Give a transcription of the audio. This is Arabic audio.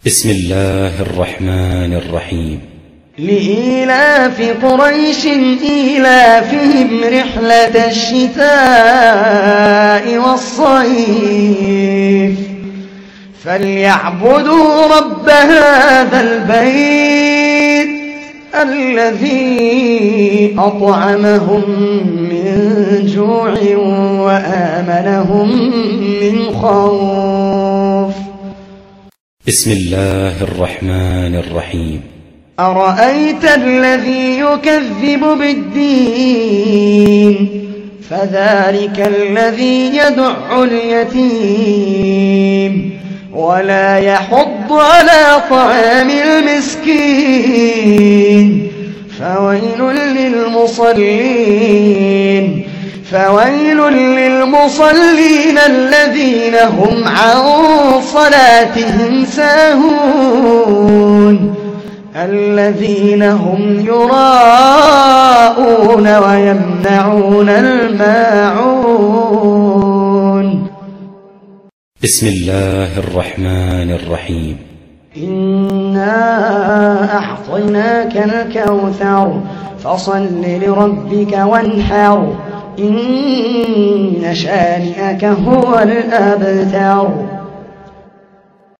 بسم الله الرحمن الرحيم. لإيلاف قريش إيلافهم رحلة الشتاء والصيف فليعبدوا رب هذا البيت الذي أطعمهم من جوع وآمنهم من خوف. بسم الله الرحمن الرحيم. أرأيت الذي يكذب بالدين فذلك الذي يدع اليتيم ولا يحض على طعام المسكين فويل للمصلين الذين هم عن صلاتهم ساهون الذين هم يراءون ويمنعون الماعون. بسم الله الرحمن الرحيم. إنا أعطيناك الكوثر فصل لربك وانحر إن شانئك هو الأبتر.